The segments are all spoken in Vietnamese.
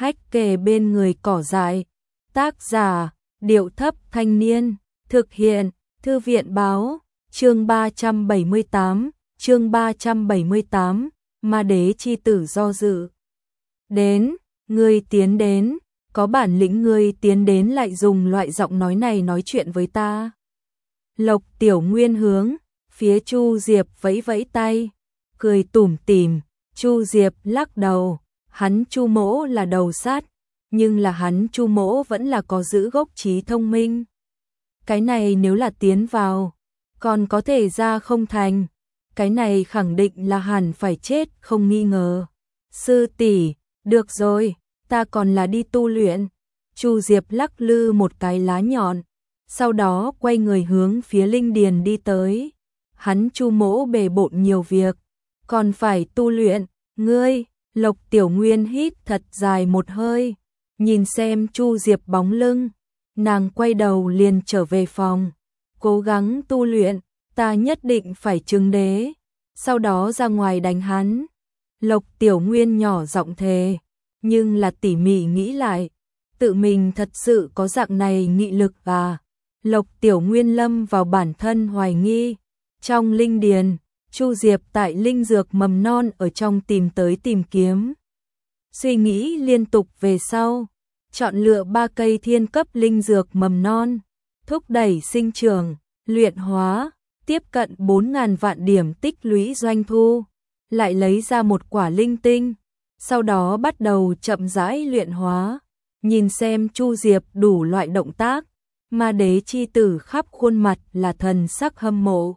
hách kề bên người cỏ dại. Tác giả, Điệu Thấp Thanh Niên. Thực hiện, Thư viện Báo. Chương 378, Ma Đế chi tử do dự. Đến, ngươi tiến đến, có bản lĩnh ngươi tiến đến lại dùng loại giọng nói này nói chuyện với ta. Lộc Tiểu Nguyên hướng phía Chu Diệp vẫy vẫy tay, cười tủm tỉm. Chu Diệp lắc đầu, hắn Chu Mỗ là đầu sát, nhưng là hắn Chu Mỗ vẫn là có giữ gốc trí thông minh. Cái này nếu là tiến vào, còn có thể ra không thành, cái này khẳng định là hẳn phải chết không nghi ngờ. Sư tỷ, được rồi, ta còn là đi tu luyện. Chu Diệp lắc lư một cái lá nhọn, sau đó quay người hướng phía linh điền đi tới. Hắn Chu Mỗ bề bộn nhiều việc, còn phải tu luyện. Ngươi, Lộc Tiểu Nguyên hít thật dài một hơi, nhìn xem Chu Diệp bóng lưng, nàng quay đầu liền trở về phòng, cố gắng tu luyện, ta nhất định phải chứng đế, sau đó ra ngoài đánh hắn. Lộc Tiểu Nguyên nhỏ giọng thề, nhưng là tỉ mỉ nghĩ lại, tự mình thật sự có dạng này nghị lực à? Lộc Tiểu Nguyên lâm vào bản thân hoài nghi. Trong linh điền, Chu Diệp tại linh dược mầm non ở trong tìm tới tìm kiếm. Suy nghĩ liên tục về sau, chọn lựa 3 cây thiên cấp linh dược mầm non, thúc đẩy sinh trưởng, luyện hóa, tiếp cận 4.000 vạn điểm tích lũy doanh thu, lại lấy ra một quả linh tinh, sau đó bắt đầu chậm rãi luyện hóa. Nhìn xem Chu Diệp đủ loại động tác, Ma Đế chi tử khắp khuôn mặt là thần sắc hâm mộ.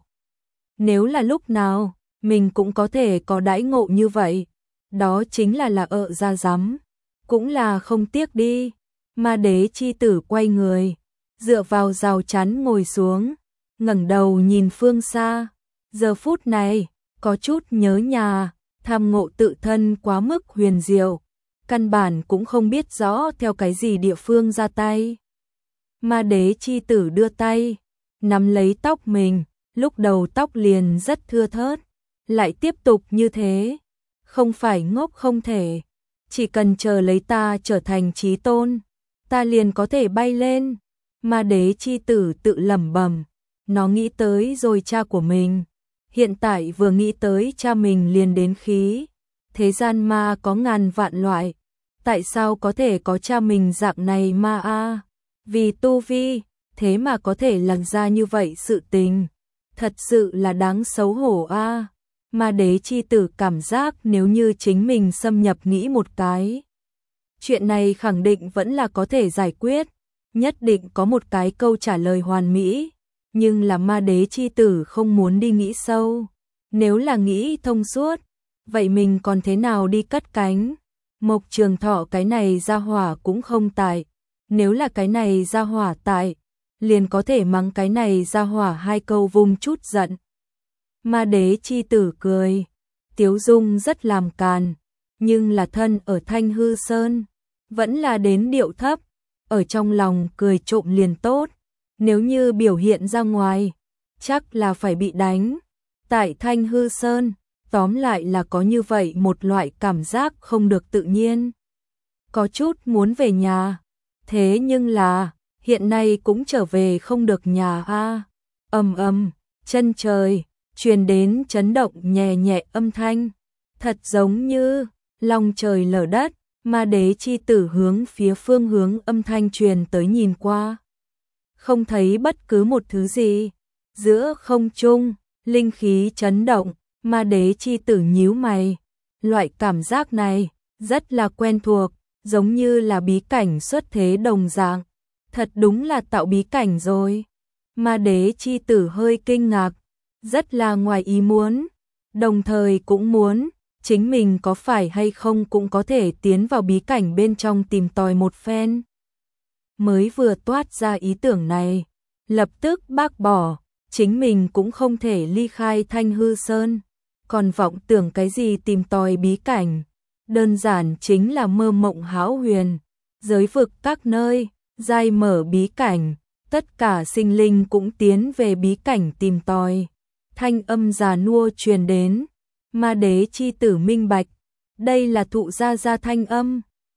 Nếu là lúc nào, mình cũng có thể có đãi ngộ như vậy, đó chính là ra rắm, cũng là không tiếc đi. Ma Đế chi tử quay người, dựa vào rào chắn ngồi xuống, ngẩng đầu nhìn phương xa. Giờ phút này, có chút nhớ nhà, tham ngộ tự thân quá mức huyền diệu, căn bản cũng không biết rõ theo cái gì địa phương ra tay. Ma Đế chi tử đưa tay, nắm lấy tóc mình, lúc đầu tóc liền rất thưa thớt, lại tiếp tục như thế, không phải ngốc không thể, chỉ cần chờ lấy ta trở thành chí tôn, ta liền có thể bay lên. Ma Đế chi tử tự lẩm bẩm, nó nghĩ tới rồi cha của mình, hiện tại vừa nghĩ tới cha mình liền đến khí. Thế gian ma có ngàn vạn loại, tại sao có thể có cha mình dạng này ma a? Vì tu vi, thế mà có thể làm ra như vậy sự tình, thật sự là đáng xấu hổ a. Ma Đế chi tử cảm giác nếu như chính mình xâm nhập nghĩ một cái, chuyện này khẳng định vẫn là có thể giải quyết, nhất định có một cái câu trả lời hoàn mỹ, nhưng là Ma Đế chi tử không muốn đi nghĩ sâu. Nếu là nghĩ thông suốt, vậy mình còn thế nào đi cất cánh? Mộc Trường Thọ cái này ra hỏa cũng không tại, nếu là cái này ra hỏa tại, liền có thể mắng cái này ra hỏa 2 câu vung chút giận. Ma Đế chi tử cười, tiếu dung rất làm càn, nhưng là thân ở Thanh Hư Sơn, vẫn là đến điệu thấp, ở trong lòng cười trộm liền tốt, nếu như biểu hiện ra ngoài, chắc là phải bị đánh. Tại Thanh Hư Sơn, tóm lại là có như vậy một loại cảm giác không được tự nhiên, có chút muốn về nhà, thế nhưng là hiện nay cũng trở về không được nhà a. Chân trời truyền đến chấn động nhẹ nhẹ âm thanh, thật giống như long trời lở đất. Ma Đế chi tử hướng phía phương hướng âm thanh truyền tới nhìn qua, không thấy bất cứ một thứ gì. Giữa không trung, linh khí chấn động, Ma Đế chi tử nhíu mày, loại cảm giác này rất là quen thuộc, giống như là bí cảnh xuất thế đồng dạng, thật đúng là tạo bí cảnh rồi. Ma Đế chi tử hơi kinh ngạc, rất là ngoài ý muốn, đồng thời cũng muốn chính mình có phải hay không cũng có thể tiến vào bí cảnh bên trong tìm tòi một phen. Mới vừa toát ra ý tưởng này, lập tức bác bỏ, chính mình cũng không thể ly khai Thanh Hư Sơn, còn vọng tưởng cái gì tìm tòi bí cảnh, đơn giản chính là mơ mộng hão huyền. Giới vực các nơi, giai mở bí cảnh, tất cả sinh linh cũng tiến về bí cảnh tìm tòi. Thanh âm già nua truyền đến, Ma Đế chi tử minh bạch, đây là thụ gia gia thanh âm,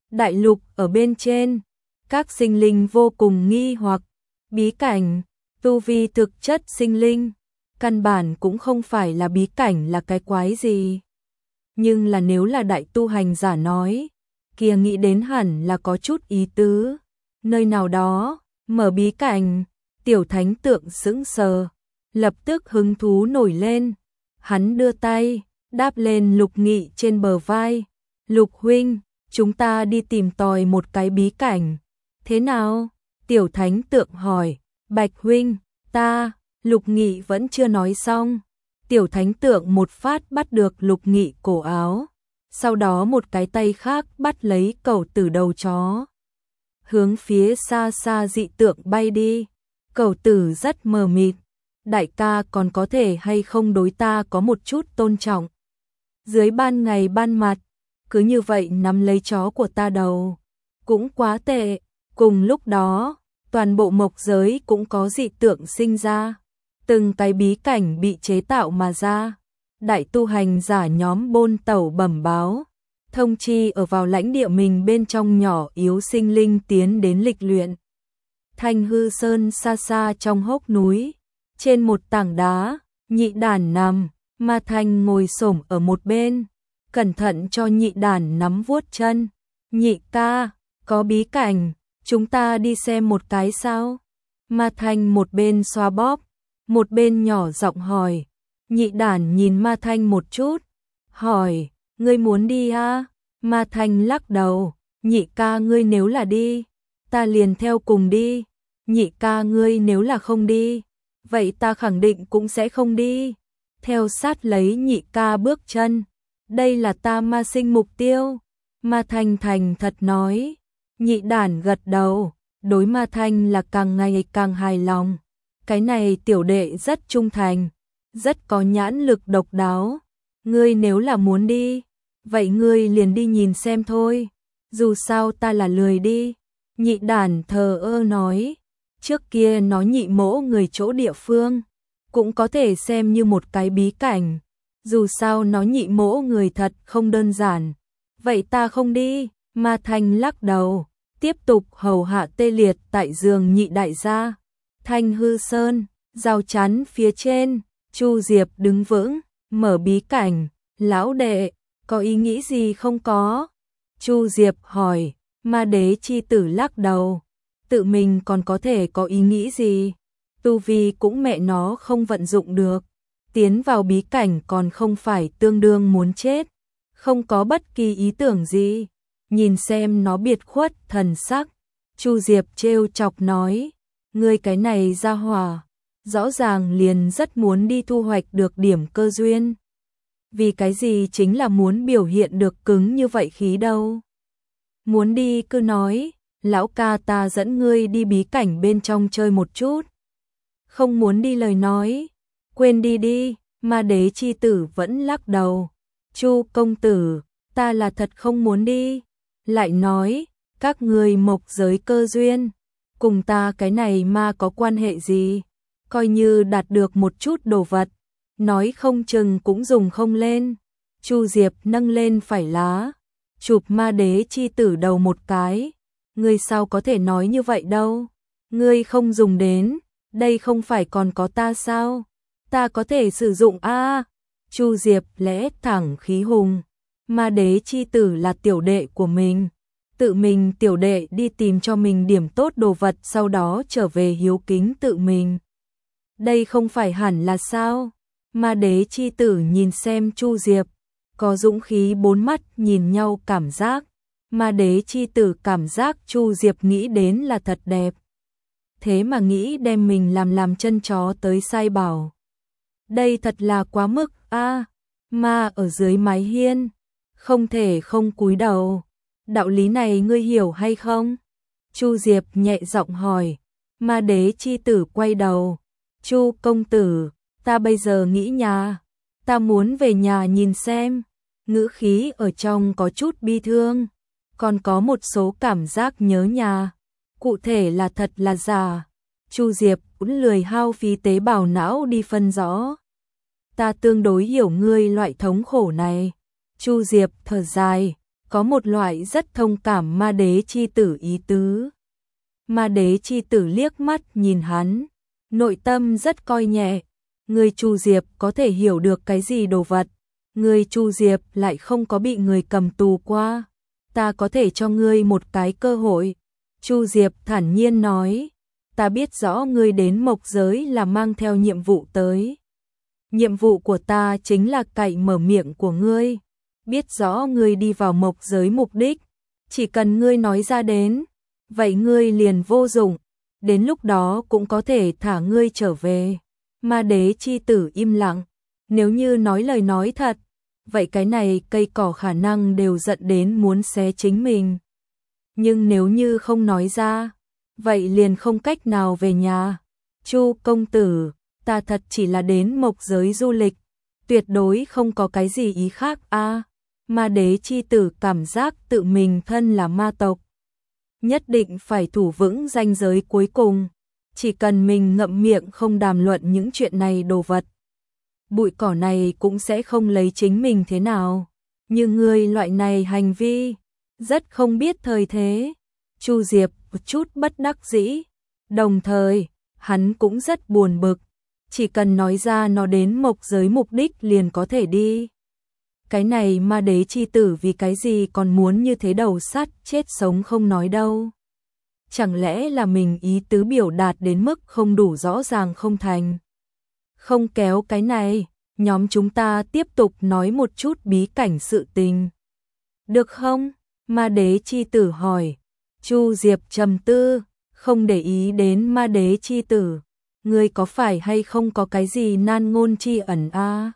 đại lục ở bên trên. Các sinh linh vô cùng nghi hoặc, bí cảnh, tu vi thực chất sinh linh, căn bản cũng không phải là bí cảnh là cái quái gì. Nhưng là nếu là đại tu hành giả nói, kia nghĩ đến hẳn là có chút ý tứ. Nơi nào đó, mở bí cảnh, tiểu thánh tượng sững sờ, lập tức hứng thú nổi lên. Hắn đưa tay, đáp lên Lục Nghị trên bờ vai. Lục huynh, chúng ta đi tìm tòi một cái bí cảnh. Thế nào? Tiểu thánh tượng hỏi. Bạch huynh, ta, Lục Nghị vẫn chưa nói xong. Tiểu thánh tượng một phát bắt được Lục Nghị cổ áo. Sau đó một cái tay khác bắt lấy cẩu tử đầu chó. Hướng phía xa xa dị tượng bay đi. Cẩu tử rất mờ mịt. Đại ca còn có thể hay không đối ta có một chút tôn trọng. Dưới ban ngày ban mặt, cứ như vậy nắm lấy chó của ta đầu. Cũng quá tệ. Cùng lúc đó, toàn bộ mộc giới cũng có dị tượng sinh ra. Từng cái bí cảnh bị chế tạo mà ra. Đại tu hành giả nhóm bôn tẩu bẩm báo. Thông chi ở vào lãnh địa mình bên trong nhỏ yếu sinh linh tiến đến lịch luyện. Thanh Hư Sơn xa xa trong hốc núi. Trên một tảng đá, Nhị Đản nằm, Ma Thanh ngồi xổm ở một bên. Cẩn thận cho Nhị Đản nắm vuốt chân. Nhị ca, có bí cảnh, chúng ta đi xem một cái sao? Ma Thanh một bên xoa bóp, một bên nhỏ giọng hỏi. Nhị Đản nhìn Ma Thanh một chút, hỏi, ngươi muốn đi à? Ma Thanh lắc đầu, nhị ca ngươi nếu là đi, ta liền theo cùng đi. Nhị ca ngươi nếu là không đi, vậy ta khẳng định cũng sẽ không đi. Theo sát lấy nhị ca bước chân, đây là ta ma sinh mục tiêu. Ma Thanh thành thật nói. Nhị Đản gật đầu, đối Ma Thanh là càng ngày càng hài lòng. Cái này tiểu đệ rất trung thành, rất có nhãn lực độc đáo. Ngươi nếu là muốn đi, vậy ngươi liền đi nhìn xem thôi. Dù sao ta là lười đi. Nhị Đản thờ ơ nói. Trước kia nói nhị mỗ người chỗ địa phương, cũng có thể xem như một cái bí cảnh. Dù sao nói nhị mỗ người thật không đơn giản. Vậy ta không đi. Ma Thanh lắc đầu, tiếp tục hầu hạ tê liệt tại giường nhị đại gia. Thanh Hư Sơn, rào chắn phía trên, Chu Diệp đứng vững, mở bí cảnh. Lão đệ, có ý nghĩ gì không có? Chu Diệp hỏi. Ma Đế chi tử lắc đầu. Tự mình còn có thể có ý nghĩ gì? Tu vi cũng mẹ nó không vận dụng được. Tiến vào bí cảnh còn không phải tương đương muốn chết. Không có bất kỳ ý tưởng gì. Nhìn xem nó biệt khuất thần sắc. Chu Diệp trêu chọc nói. Ngươi cái này ra hỏa, rõ ràng liền rất muốn đi thu hoạch được điểm cơ duyên. Vì cái gì chính là muốn biểu hiện được cứng như vậy khí đâu. Muốn đi cứ nói, lão ca ta dẫn ngươi đi bí cảnh bên trong chơi một chút. Không muốn đi lời nói, quên đi đi. Ma Đế chi tử vẫn lắc đầu. Chu công tử, ta là thật không muốn đi. Lại nói, các ngươi mộc giới cơ duyên, cùng ta cái này mà có quan hệ gì? Coi như đạt được một chút đồ vật, nói không chừng cũng dùng không lên. Chu Diệp nâng lên phải lá, chụp Ma Đế chi tử đầu một cái. Ngươi sao có thể nói như vậy đâu? Ngươi không dùng đến, đây không phải còn có ta sao? Ta có thể sử dụng a. Chu Diệp lẽ thẳng khí hùng. Ma Đế chi tử là tiểu đệ của mình. Tự mình tiểu đệ đi tìm cho mình điểm tốt đồ vật, sau đó trở về hiếu kính tự mình. Đây không phải hẳn là sao? Ma Đế chi tử nhìn xem Chu Diệp, có dũng khí bốn mắt nhìn nhau cảm giác. Ma Đế chi tử cảm giác Chu Diệp nghĩ đến là thật đẹp. Thế mà nghĩ đem mình làm chân chó tới sai bảo. Đây thật là quá mức a. Ma ở dưới mái hiên, không thể không cúi đầu. Đạo lý này ngươi hiểu hay không? Chu Diệp nhẹ giọng hỏi. Ma Đế chi tử quay đầu. Chu công tử, ta bây giờ nghĩ nhà. Ta muốn về nhà nhìn xem. Ngữ khí ở trong có chút bi thương. Còn có một số cảm giác nhớ nhà. Cụ thể là thật là giả. Chu Diệp cũng lười hao phí tế bào não đi phân rõ. Ta tương đối hiểu ngươi loại thống khổ này. Chu Diệp thở dài. có một loại rất thông cảm ma đế chi tử ý tứ. Ma đế chi tử liếc mắt nhìn hắn, nội tâm rất coi nhẹ, người Chu Diệp có thể hiểu được cái gì đồ vật, người Chu Diệp lại không có bị người cầm tù qua, ta có thể cho ngươi một cái cơ hội. Chu Diệp thản nhiên nói, ta biết rõ ngươi đến mộc giới là mang theo nhiệm vụ tới. Nhiệm vụ của ta chính là cậy mở miệng của ngươi, biết rõ ngươi đi vào mộc giới mục đích, chỉ cần ngươi nói ra đến, vậy ngươi liền vô dụng, đến lúc đó cũng có thể thả ngươi trở về. Ma đế chi tử im lặng, nếu như nói lời nói thật, vậy cái này cây cỏ khả năng đều giận đến muốn xé chính mình. Nhưng nếu như không nói ra, vậy liền không cách nào về nhà. Chu công tử, ta thật chỉ là đến mộc giới du lịch, tuyệt đối không có cái gì ý khác a. Ma đế chi tử cảm giác tự mình thân là ma tộc, nhất định phải thủ vững ranh giới cuối cùng, chỉ cần mình ngậm miệng không đàm luận những chuyện này đồ vật, bụi cỏ này cũng sẽ không lấy chính mình thế nào. Nhưng ngươi loại này hành vi rất không biết thời thế. Chu Diệp một chút bất đắc dĩ, đồng thời hắn cũng rất buồn bực, chỉ cần nói ra nó đến mộc giới mục đích liền có thể đi. Cái này ma đế chi tử vì cái gì còn muốn như thế đầu sắt chết sống không nói đâu. Chẳng lẽ là mình ý tứ biểu đạt đến mức không đủ rõ ràng không thành. Không kéo cái này, nhóm chúng ta tiếp tục nói một chút bí cảnh sự tình. Được không? Ma đế chi tử hỏi. Chu Diệp trầm tư, không để ý đến ma đế chi tử. Ngươi có phải hay không có cái gì nan ngôn chi ẩn a?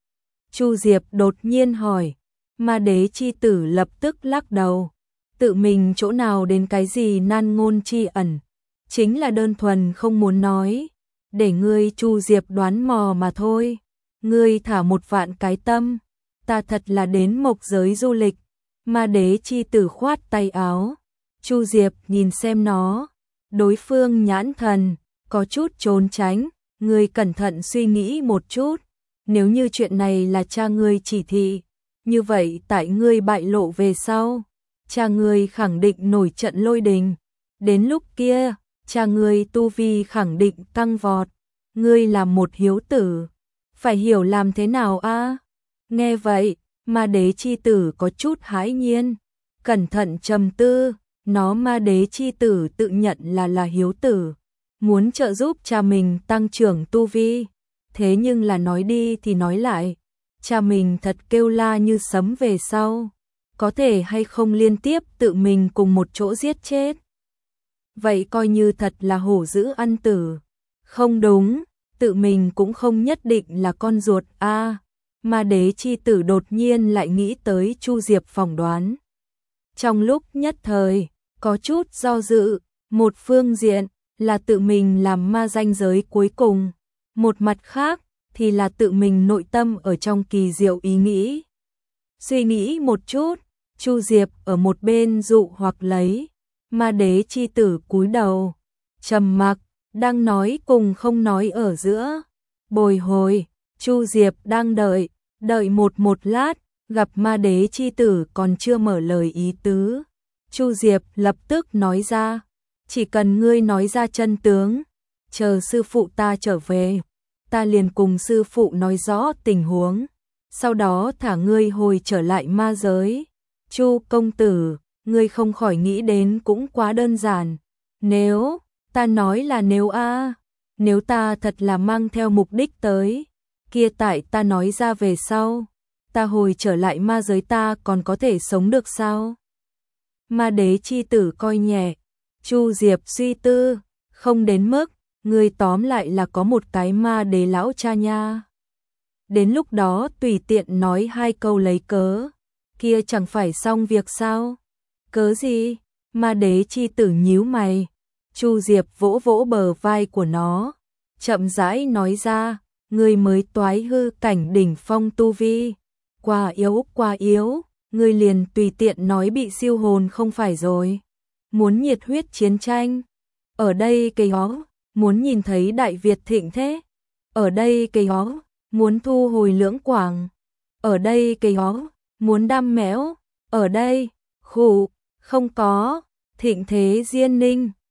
Chu Diệp đột nhiên hỏi. Ma đế chi tử lập tức lắc đầu. Tự mình chỗ nào đến cái gì nan ngôn chi ẩn, chính là đơn thuần không muốn nói, để ngươi Chu Diệp đoán mò mà thôi. Ngươi thả một vạn cái tâm, ta thật là đến mộc giới du lịch. Ma đế chi tử khoát tay áo. Chu Diệp nhìn xem nó, đối phương nhãn thần có chút trốn tránh, ngươi cẩn thận suy nghĩ một chút, nếu như chuyện này là cha ngươi chỉ thị, như vậy tại ngươi bại lộ về sau, cha ngươi khẳng định nổi trận lôi đình, đến lúc kia, cha ngươi tu vi khẳng định tăng vọt, ngươi là một hiếu tử, phải hiểu làm thế nào a? Nghe vậy, ma đế chi tử có chút hãi nhiên, cẩn thận trầm tư, nó ma đế chi tử tự nhận là hiếu tử, muốn trợ giúp cha mình tăng trưởng tu vi, thế nhưng là nói đi thì nói lại, cha mình thật kêu la như sấm về sau, có thể hay không liên tiếp tự mình cùng một chỗ giết chết. Vậy coi như thật là hổ dữ ăn tử. Không đúng, tự mình cũng không nhất định là con ruột a. Ma đế chi tử đột nhiên lại nghĩ tới Chu Diệp phỏng đoán. Trong lúc nhất thời, có chút do dự, một phương diện là tự mình làm ma ranh giới cuối cùng, một mặt khác thì là tự mình nội tâm ở trong kỳ diệu ý nghĩ. Suy nghĩ một chút, Chu Diệp ở một bên dụ hoặc lấy, ma đế chi tử cúi đầu, trầm mặc, đang nói cùng không nói ở giữa. Bồi hồi, Chu Diệp đang đợi một lát, gặp ma đế chi tử còn chưa mở lời ý tứ. Chu Diệp lập tức nói ra, chỉ cần ngươi nói ra chân tướng, chờ sư phụ ta trở về, ta liền cùng sư phụ nói rõ tình huống, sau đó thả ngươi hồi trở lại ma giới. Chu công tử, ngươi không khỏi nghĩ đến cũng quá đơn giản. Nếu, ta nói là nếu a, nếu ta thật là mang theo mục đích tới, kia tại ta nói ra về sau, ta hồi trở lại ma giới ta còn có thể sống được sao? Ma đế chi tử coi nhẹ, Chu Diệp suy tư, không đến mức, ngươi tóm lại là có một cái ma đế lão cha nha. Đến lúc đó tùy tiện nói hai câu lấy cớ, kia chẳng phải xong việc sao? Cớ gì? Ma đế chi tử nhíu mày. Chu Diệp vỗ vỗ bờ vai của nó, chậm rãi nói ra, ngươi mới toái hư cảnh đỉnh phong tu vi, quá yếu, ngươi liền tùy tiện nói bị siêu hồn không phải rồi. Muốn nhiệt huyết chiến tranh, ở đây cây hó, muốn nhìn thấy Đại Việt thịnh thế, ở đây cây hó, muốn thu hồi Lưỡng Quảng, ở đây cây hó, muốn đam mẽo, Ở đây, khụ, không có, Thịnh Thế Diên Ninh.